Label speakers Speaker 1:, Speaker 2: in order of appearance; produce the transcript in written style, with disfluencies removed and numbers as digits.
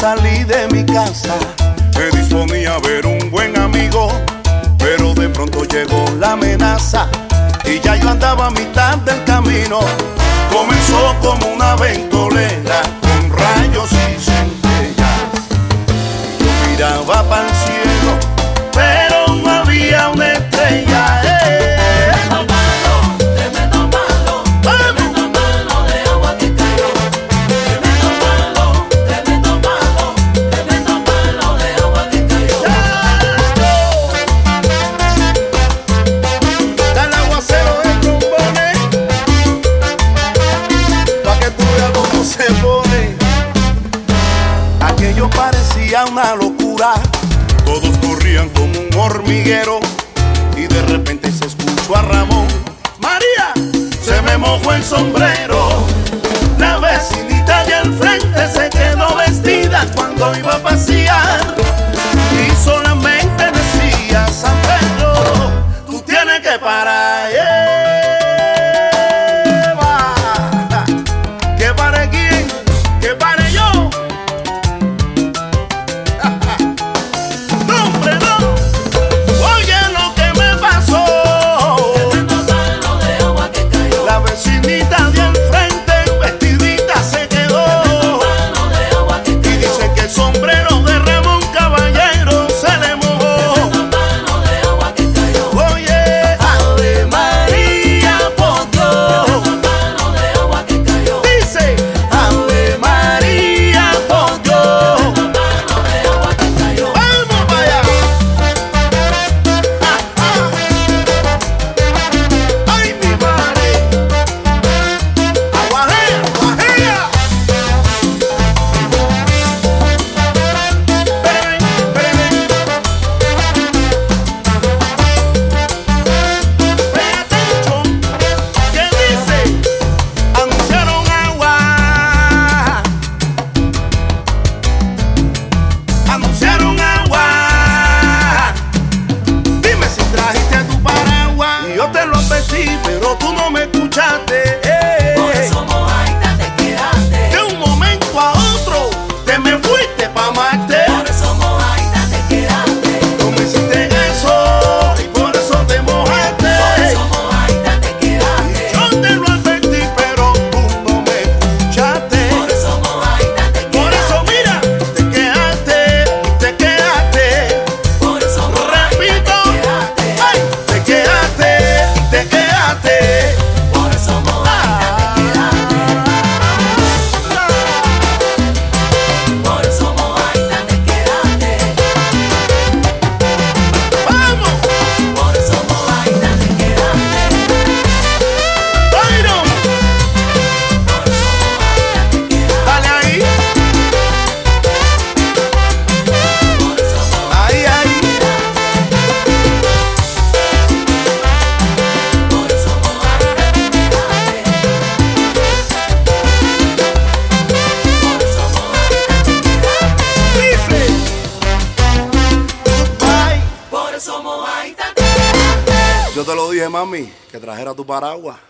Speaker 1: salí de mi casa, me disponía a ver un buen amigo, pero de pronto llegó la amenaza y ya yo andaba a mitad del camino. Comenzó como una ventolera con rayos y centellas. Yo miraba para el cielo, pero no había una estrella. Aquello parecía una locura, todos corrían como un hormiguero y de repente se escuchó a Ramón: María, se me mojó el sombrero. La vecinita de al frente se quedó vestida cuando iba a pasear y solamente decía: San Pedro, tú tienes que parar. ¿Que pare quién? ¿Que pare yo? Pero tú no me escuchaste.
Speaker 2: Por eso mojadita te quedaste.
Speaker 1: De un momento a otro te me fuiste pa' Marte.
Speaker 2: Por eso mojadita te quedaste.
Speaker 1: No me hiciste eso y por eso te mojaste.
Speaker 2: Por eso mojadita te quedaste.
Speaker 1: Yo te lo advertí pero tú no me escuchaste.
Speaker 2: Por eso mojadita te quedaste.
Speaker 1: Por eso mira, te quedaste y te quedaste.
Speaker 2: Por eso
Speaker 1: Repito,
Speaker 2: mojadita te quedaste.
Speaker 1: ay, te quedaste y te quedaste.
Speaker 2: Por eso mojadita te quedaste. Por eso mojadita te quedaste.
Speaker 1: ¡Vamos!
Speaker 2: Por eso mojadita te quedaste.
Speaker 1: ¡Byron!
Speaker 2: Por eso mojadita te quedaste.
Speaker 1: Dale ahí.
Speaker 2: Por eso
Speaker 1: Ahí, ahí.
Speaker 2: Por eso mojadita te quedaste. Por eso mojadita te quedaste.
Speaker 1: Dice. Goodbye.
Speaker 2: Por eso mojadita te quedaste.
Speaker 1: Yo te lo dije, mami, que trajera tu paraguas.